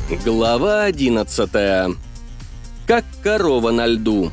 Глава 11. Как корова на льду.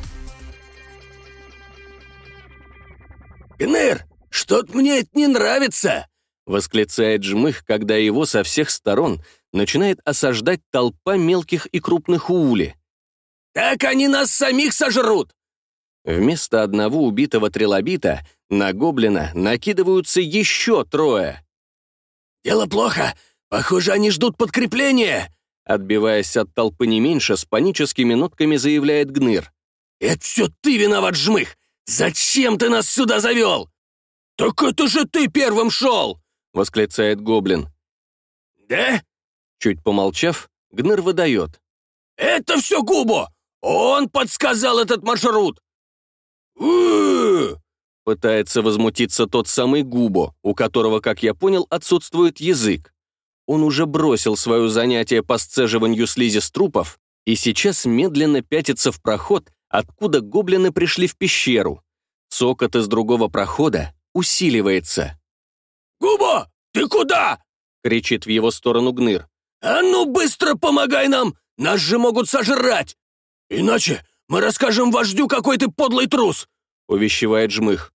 «Гныр, что-то мне это не нравится!» — восклицает Жмых, когда его со всех сторон начинает осаждать толпа мелких и крупных уули. «Так они нас самих сожрут!» Вместо одного убитого трилобита на гоблина накидываются еще трое. «Дело плохо! Похоже, они ждут подкрепления!» Отбиваясь от толпы не меньше, с паническими нотками заявляет Гныр. «Это все ты виноват, Жмых! Зачем ты нас сюда завел?» «Так это же ты первым шел!» — восклицает гоблин. «Да?» Чуть помолчав, Гныр выдает. «Это все Губо! Он подсказал этот маршрут!» Пытается возмутиться тот самый Губо, у которого, как я понял, отсутствует язык. Он уже бросил свое занятие по сцеживанию слизи с трупов и сейчас медленно пятится в проход, откуда гоблины пришли в пещеру. Цокот из другого прохода усиливается. «Губо, ты куда?» — кричит в его сторону Гныр. «А ну быстро помогай нам! Нас же могут сожрать! Иначе мы расскажем вождю, какой ты подлый трус!» — увещевает Жмых.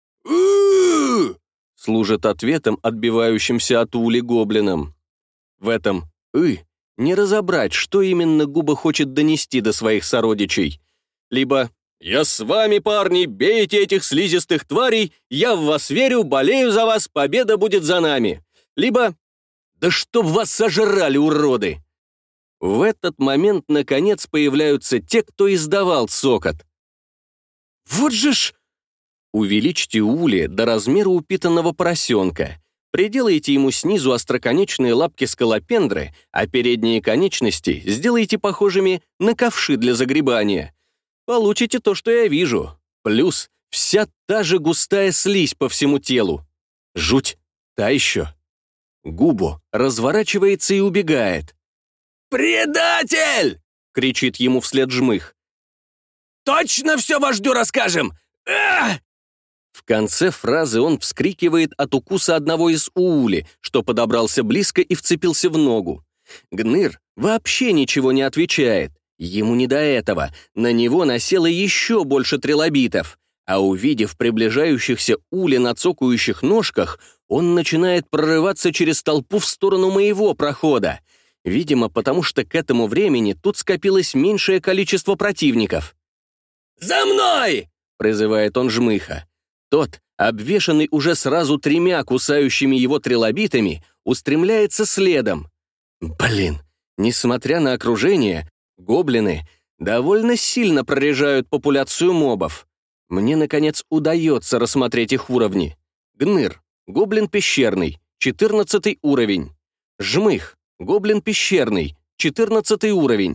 Служит ответом отбивающимся от ули гоблинам. В этом не разобрать, что именно Губа хочет донести до своих сородичей. Либо «Я с вами, парни, бейте этих слизистых тварей, я в вас верю, болею за вас, победа будет за нами». Либо «Да чтоб вас сожрали, уроды!». В этот момент, наконец, появляются те, кто издавал цокот. «Вот же ж!» Увеличьте ули до размера упитанного поросенка. Приделайте ему снизу остроконечные лапки скалопендры, а передние конечности сделайте похожими на ковши для загребания. Получите то, что я вижу. Плюс вся та же густая слизь по всему телу. Жуть, та еще. Губо разворачивается и убегает. «Предатель!» — кричит ему вслед Жмых. «Точно все вождю расскажем! Ах!» В конце фразы он вскрикивает от укуса одного из уули, что подобрался близко и вцепился в ногу. Гныр вообще ничего не отвечает. Ему не до этого. На него насело еще больше трилобитов. А увидев приближающихся ули на цокающих ножках, он начинает прорываться через толпу в сторону моего прохода. Видимо, потому что к этому времени тут скопилось меньшее количество противников. «За мной!» — призывает он Жмыха. Тот, обвешанный уже сразу 3 кусающими его трилобитами, устремляется следом. Блин, несмотря на окружение, гоблины довольно сильно прорежают популяцию мобов. Мне, наконец, удается рассмотреть их уровни. Гныр, гоблин пещерный, 14 уровень. Жмых, гоблин пещерный, 14 уровень.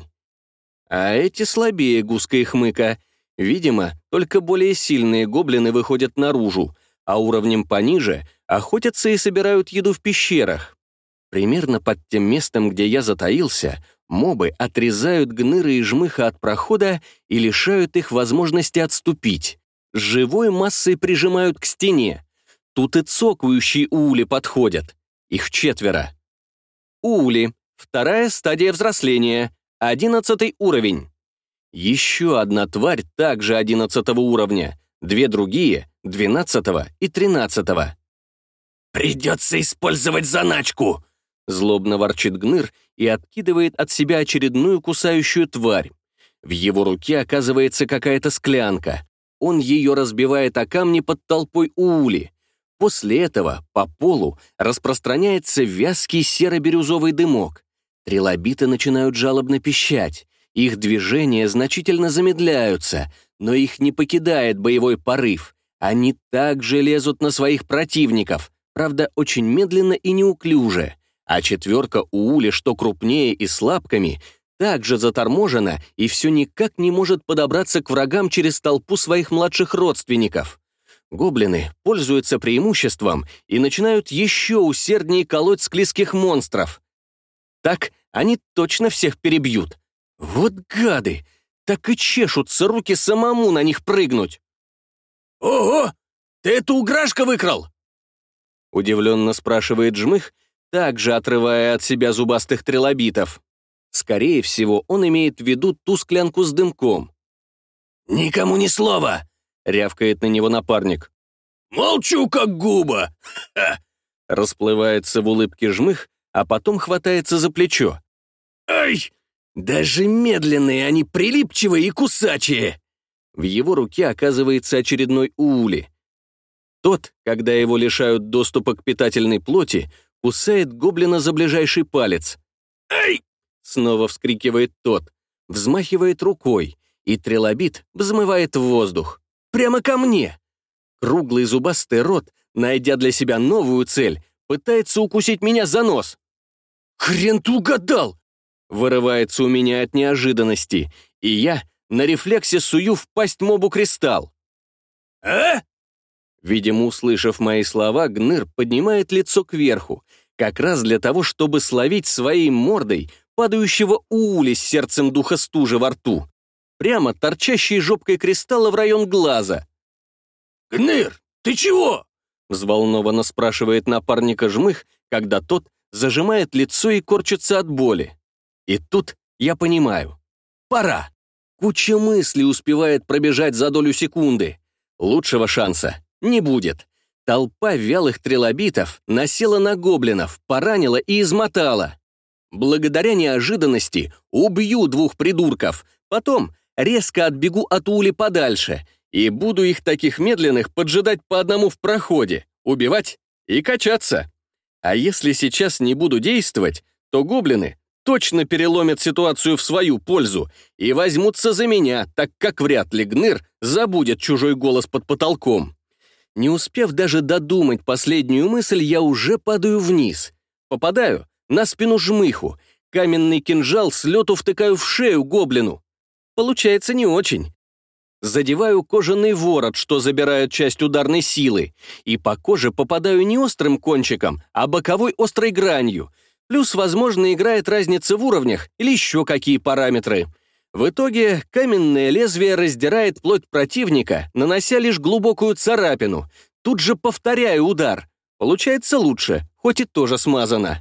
А эти слабее Гуска и Хмыка. Видимо, только более сильные гоблины выходят наружу, а уровнем пониже охотятся и собирают еду в пещерах. Примерно под тем местом, где я затаился, мобы отрезают Гныра и Жмыха от прохода и лишают их возможности отступить. Живой массой прижимают к стене. Тут и цокающие уули подходят. Их 4. Уули. 2-я стадия взросления. 11 уровень. Еще одна тварь также 11 уровня. 2 другие — 12 и 13. «Придется использовать заначку!» — злобно ворчит Гныр и откидывает от себя очередную кусающую тварь. В его руке оказывается какая-то склянка. Он ее разбивает о камни под толпой уули. После этого по полу распространяется вязкий серо-бирюзовый дымок. Трилобиты начинают жалобно пищать. Их движения значительно замедляются, но их не покидает боевой порыв. Они также лезут на своих противников, правда, очень медленно и неуклюже. А 4 уули, что крупнее и с лапками, также заторможена и все никак не может подобраться к врагам через толпу своих младших родственников. Гоблины пользуются преимуществом и начинают еще усерднее колоть склизких монстров. Так они точно всех перебьют. Вот гады! Так и чешутся руки самому на них прыгнуть. «Ого! Ты эту уграшка выкрал?» Удивленно спрашивает Жмых, также отрывая от себя зубастых трилобитов. Скорее всего, он имеет в виду ту склянку с дымком. «Никому ни слова!» — рявкает на него напарник. «Молчу, как губа!» Расплывается в улыбке Жмых, а потом хватается за плечо. «Ай! Даже медленные они прилипчивые и кусачие!» В его руке оказывается очередной уули. Тот, когда его лишают доступа к питательной плоти, кусает гоблина за ближайший палец. «Ай!» — снова вскрикивает тот, взмахивает рукой, и трилобит взмывает в воздух. Прямо ко мне! Круглый зубастый рот, найдя для себя новую цель, пытается укусить меня за нос. «Хрен ты угадал!» Вырывается у меня от неожиданности, и я на рефлексе сую в пасть мобу кристалл. «А?» Видимо, услышав мои слова, Гныр поднимает лицо кверху, как раз для того, чтобы словить своей мордой падающего уули с сердцем духа стужи во рту, прямо торчащей жопкой кристалла в район глаза. «Гныр, ты чего?» — взволнованно спрашивает напарника Жмых, когда тот зажимает лицо и корчится от боли. И тут я понимаю. Пора. Куча мыслей успевает пробежать за долю секунды. Лучшего шанса не будет. Толпа вялых трилобитов насела на гоблинов, поранила и измотала. Благодаря неожиданности убью двух придурков, потом резко отбегу от ули подальше и буду их таких медленных поджидать по одному в проходе, убивать и качаться. А если сейчас не буду действовать, то гоблины точно переломят ситуацию в свою пользу и возьмутся за меня, так как вряд ли Гныр забудет чужой голос под потолком. Не успев даже додумать последнюю мысль, я уже падаю вниз. Попадаю на спину Жмыху, каменный кинжал с лету втыкаю в шею гоблину. Получается не очень. Задеваю кожаный ворот, что забирает часть ударной силы, и по коже попадаю не острым кончиком, а боковой острой гранью. Плюс, возможно, играет разница в уровнях или еще какие параметры. В итоге каменное лезвие раздирает плоть противника, нанося лишь глубокую царапину. Тут же повторяю удар. Получается лучше, хоть и тоже смазано.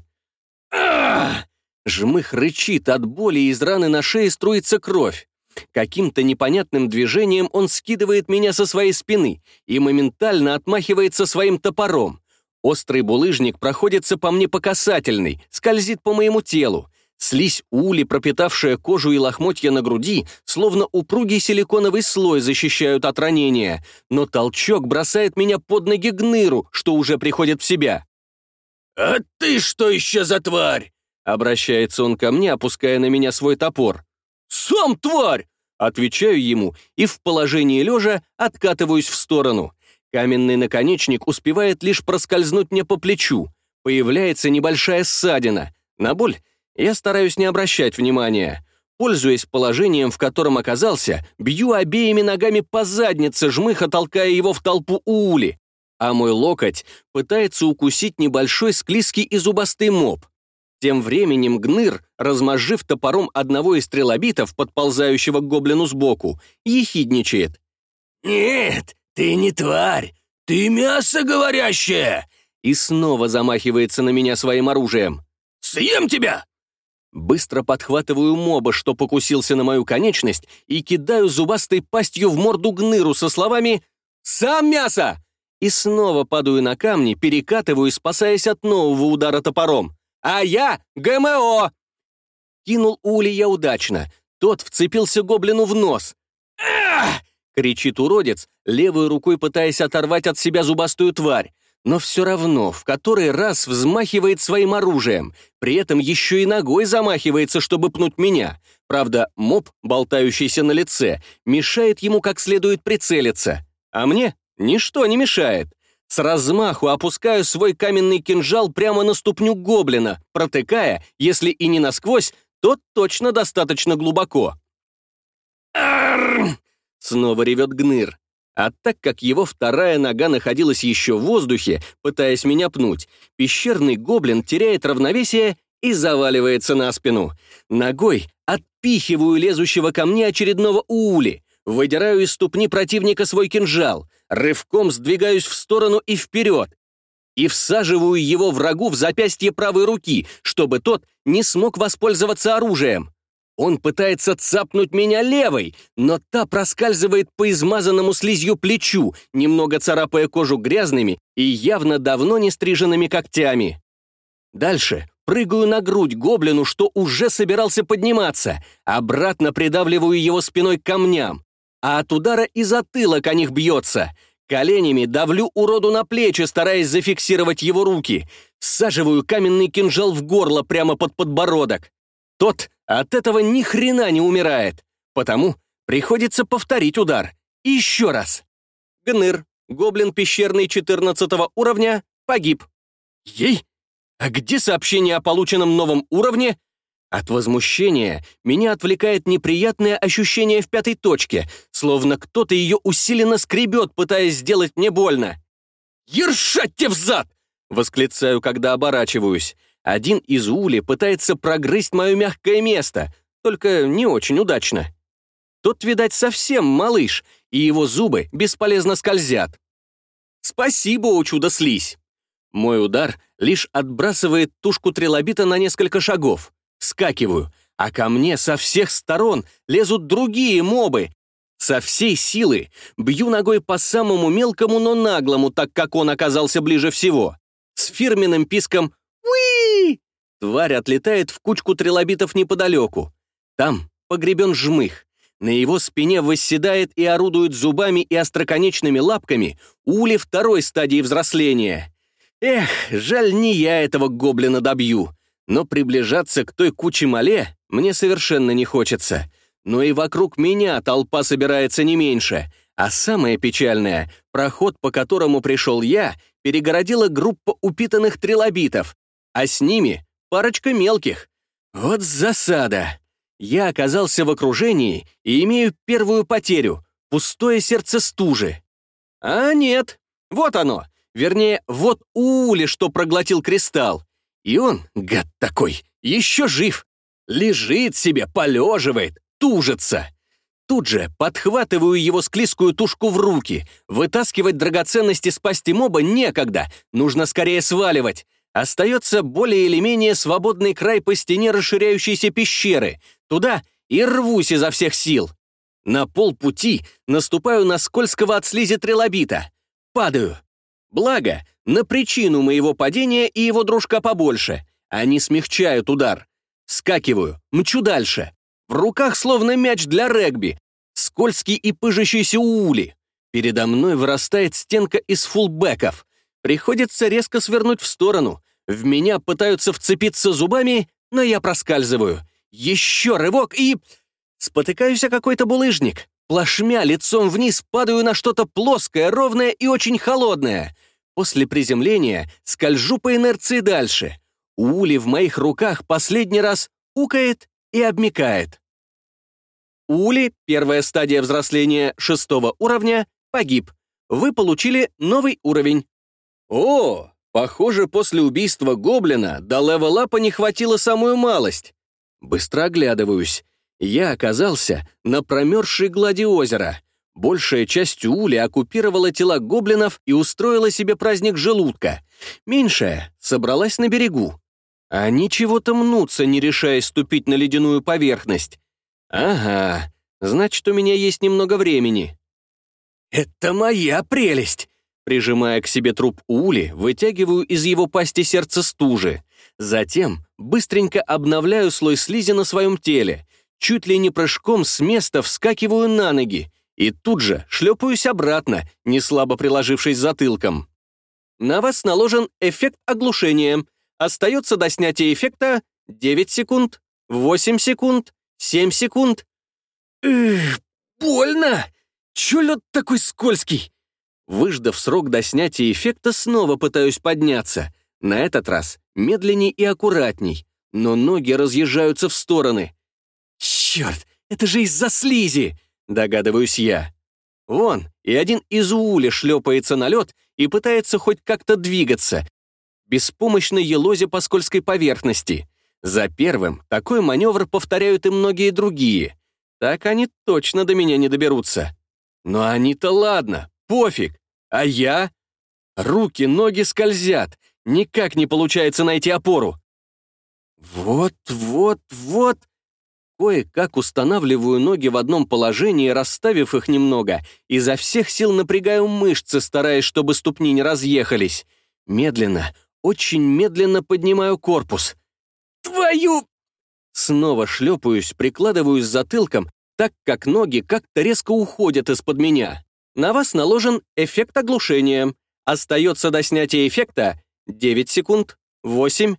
Ах! Жмых рычит от боли, и из раны на шее струится кровь. Каким-то непонятным движением он скидывает меня со своей спины и моментально отмахивается своим топором. Острый булыжник проходится по мне по касательной, скользит по моему телу. Слизь ули, пропитавшая кожу и лохмотья на груди, словно упругий силиконовый слой защищают от ранения, но толчок бросает меня под ноги Гныру, что уже приходит в себя. «А ты что еще за тварь?» — обращается он ко мне, опуская на меня свой топор. «Сам тварь!» — отвечаю ему и в положении лежа откатываюсь в сторону. Каменный наконечник успевает лишь проскользнуть мне по плечу. Появляется небольшая ссадина. На боль я стараюсь не обращать внимания. Пользуясь положением, в котором оказался, бью обеими ногами по заднице Жмыха, толкая его в толпу уули, а мой локоть пытается укусить небольшой склизкий и зубастый моб. Тем временем Гныр, размозжив топором одного из трилобитов, подползающего к гоблину сбоку, ехидничает. «Нет, ты не тварь, ты мясо говорящее!» И снова замахивается на меня своим оружием. «Съем тебя!» Быстро подхватываю моба, что покусился на мою конечность, и кидаю зубастой пастью в морду Гныру со словами «Сам мясо!» И снова падаю на камни, перекатываю, спасаясь от нового удара топором. «А я ГМО!» Кинул ули я удачно. Тот вцепился гоблину в нос. «Ах!» — кричит уродец, левой рукой пытаясь оторвать от себя зубастую тварь, но все равно в который раз взмахивает своим оружием, при этом еще и ногой замахивается, чтобы пнуть меня. Правда, моб, болтающийся на лице, мешает ему как следует прицелиться. А мне ничто не мешает. С размаху опускаю свой каменный кинжал прямо на ступню гоблина, протыкая, если и не насквозь, то точно достаточно глубоко. «Арррр!» — снова ревет Гныр. А так как его вторая нога находилась еще в воздухе, пытаясь меня пнуть, пещерный гоблин теряет равновесие и заваливается на спину. Ногой отпихиваю лезущего ко мне очередного уули, выдираю из ступни противника свой кинжал, рывком сдвигаюсь в сторону и вперед. и всаживаю его врагу в запястье правой руки, чтобы тот не смог воспользоваться оружием. Он пытается цапнуть меня левой, но та проскальзывает по измазанному слизью плечу, немного царапая кожу грязными и явно давно не стриженными когтями. Дальше прыгаю на грудь гоблину, что уже собирался подниматься, обратно придавливаю его спиной к камням, а от удара и затылок о них бьется. Коленями давлю уроду на плечи, стараясь зафиксировать его руки, всаживаю каменный кинжал в горло прямо под подбородок. Тот от этого ни хрена не умирает, потому приходится повторить удар. И еще раз. Гныр, гоблин пещерный 14 уровня, погиб. Ей? А где сообщение о полученном новом уровне? От возмущения меня отвлекает неприятное ощущение в пятой точке, словно кто-то ее усиленно скребет, пытаясь сделать мне больно. «Ершать тебе взад!» — восклицаю, когда оборачиваюсь. Один из ули пытается прогрызть мое мягкое место, только не очень удачно. Тот, видать, совсем малыш, и его зубы бесполезно скользят. Спасибо, о чудо-слизь. Мой удар лишь отбрасывает тушку трилобита на несколько шагов. Вскакиваю, а ко мне со всех сторон лезут другие мобы. Со всей силы бью ногой по самому мелкому, но наглому, так как он оказался ближе всего. С фирменным писком «Уи!» Тварь отлетает в кучку трилобитов неподалеку. Там погребен жмых. На его спине восседает и орудует зубами и остроконечными лапками ули второй стадии взросления. Эх, жаль, не я этого гоблина добью. Но приближаться к той куче мале мне совершенно не хочется. Но и вокруг меня толпа собирается не меньше. А самое печальное, проход, по которому пришел я, перегородила группа упитанных трилобитов, а с ними парочка мелких. Вот засада. Я оказался в окружении и имею первую потерю — пустое сердце стужи. А нет, вот оно. Вернее, вот Ули, что проглотил кристалл. И он, гад такой, еще жив. Лежит себе, полеживает, тужится. Тут же подхватываю его склизкую тушку в руки. Вытаскивать драгоценности с пасти моба некогда, нужно скорее сваливать. Остается более или менее свободный край по стене расширяющейся пещеры. Туда и рвусь изо всех сил. На полпути наступаю на скользкого от слизи трилобита. Падаю. Благо, на причину моего падения и его дружка побольше. Они смягчают удар. Вскакиваю, мчу дальше. В руках словно мяч для регби. Скользкий и пыжащийся ули. Передо мной вырастает стенка из фулбеков. Приходится резко свернуть в сторону. В меня пытаются вцепиться зубами, но я проскальзываю. Еще рывок и... Спотыкаюсь о какой-то булыжник. Плашмя лицом вниз падаю на что-то плоское, ровное и очень холодное. После приземления скольжу по инерции дальше. Ули в моих руках последний раз укает и обмякает. Ули, первая стадия взросления 6 уровня, погиб. Вы получили новый уровень. О, похоже, после убийства гоблина до левел-апа не хватило самую малость. Быстро оглядываюсь. Я оказался на промерзшей глади озера. Большая часть ули оккупировала тела гоблинов и устроила себе праздник желудка. Меньшая собралась на берегу. Они чего-то мнутся, не решаясь ступить на ледяную поверхность. Ага, значит, у меня есть немного времени. «Это моя прелесть!» Прижимая к себе труп ули, вытягиваю из его пасти сердце стужи. Затем быстренько обновляю слой слизи на своем теле. Чуть ли не прыжком с места вскакиваю на ноги. И тут же шлепаюсь обратно, неслабо приложившись затылком. На вас наложен эффект оглушения. Остается до снятия эффекта 9 секунд, 8 секунд, 7 секунд. Больно! Чё лед такой скользкий? Выждав срок до снятия эффекта, снова пытаюсь подняться. На этот раз медленней и аккуратней, но ноги разъезжаются в стороны. Черт, это же из-за слизи! Догадываюсь я. Вон, и один из ули шлепается на лед и пытается хоть как-то двигаться, беспомощно елозя по скользкой поверхности. За первым такой маневр повторяют и многие другие. Так они точно до меня не доберутся. Но они-то ладно, пофиг. А я? Руки, ноги скользят. Никак не получается найти опору. Вот. Кое-как устанавливаю ноги в одном положении, расставив их немного, изо всех сил напрягаю мышцы, стараясь, чтобы ступни не разъехались. Медленно, очень медленно поднимаю корпус. Твою! Снова шлепаюсь, прикладываюсь затылком, так как ноги как-то резко уходят из-под меня. На вас наложен эффект оглушения. Остается до снятия эффекта 9 секунд, 8.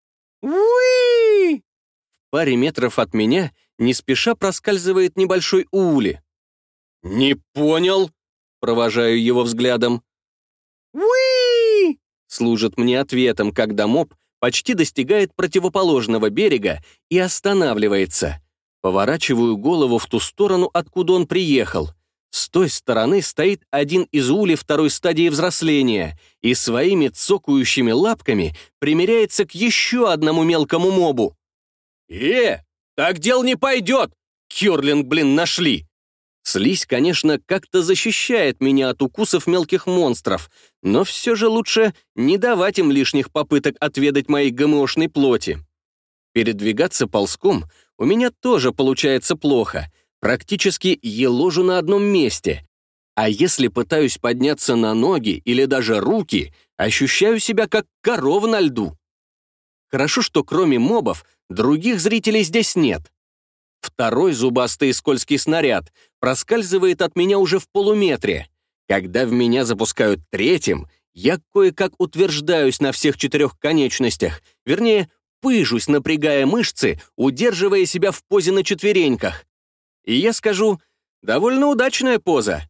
Уи! В паре метров от меня не спеша проскальзывает небольшой Уули. «Не понял», — провожаю его взглядом. «Уи!» — служит мне ответом, когда моб почти достигает противоположного берега и останавливается. Поворачиваю голову в ту сторону, откуда он приехал. С той стороны стоит один из Уули второй стадии взросления и своими цокающими лапками примиряется к еще одному мелкому мобу. Так дел не пойдет! Кёрлинг, нашли! Слизь, конечно, как-то защищает меня от укусов мелких монстров, но все же лучше не давать им лишних попыток отведать моей ГМОшной плоти. Передвигаться ползком у меня тоже получается плохо, практически еложу на одном месте. А если пытаюсь подняться на ноги или даже руки, ощущаю себя как корова на льду. Хорошо, что кроме мобов других зрителей здесь нет. Второй зубастый и скользкий снаряд проскальзывает от меня уже в полуметре. Когда в меня запускают третьим, я кое-как утверждаюсь на всех 4 конечностях, вернее, пыжусь, напрягая мышцы, удерживая себя в позе на четвереньках. И я скажу, довольно удачная поза.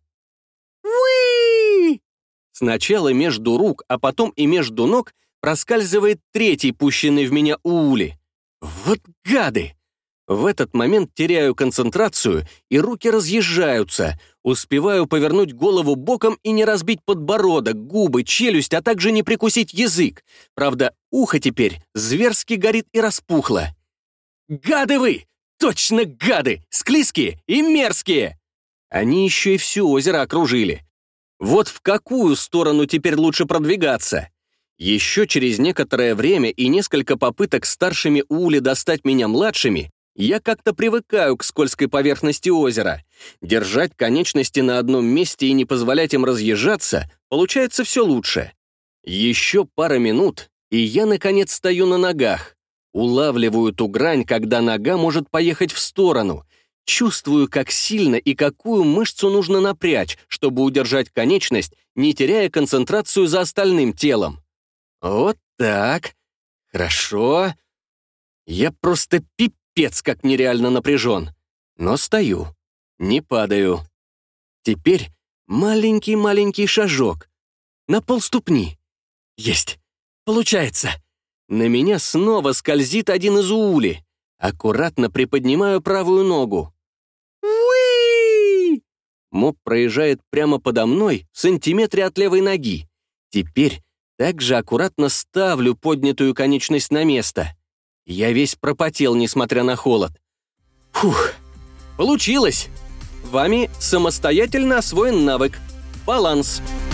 Уи! Сначала между рук, а потом и между ног проскальзывает третий пущенный в меня Уули. Вот гады! В этот момент теряю концентрацию, и руки разъезжаются. Успеваю повернуть голову боком и не разбить подбородок, губы, челюсть, а также не прикусить язык. Правда, ухо теперь зверски горит и распухло. Гады вы! Точно гады! Склизкие и мерзкие! Они еще и все озеро окружили. Вот в какую сторону теперь лучше продвигаться? Еще через некоторое время и несколько попыток старшими Уули достать меня младшими, я как-то привыкаю к скользкой поверхности озера. Держать конечности на одном месте и не позволять им разъезжаться получается все лучше. Еще пара минут, и я, наконец, стою на ногах. Улавливаю ту грань, когда нога может поехать в сторону. Чувствую, как сильно и какую мышцу нужно напрячь, чтобы удержать конечность, не теряя концентрацию за остальным телом. Вот так. Хорошо. Я просто пипец как нереально напряжен. Но стою. Не падаю. Теперь маленький-маленький шажок. На полступни. Есть. Получается. На меня снова скользит один из Уули. Аккуратно приподнимаю правую ногу. Уи! Моб проезжает прямо подо мной в сантиметре от левой ноги. Теперь также аккуратно ставлю поднятую конечность на место. Я весь пропотел, несмотря на холод. Фух, получилось! Вами самостоятельно освоен навык «Баланс».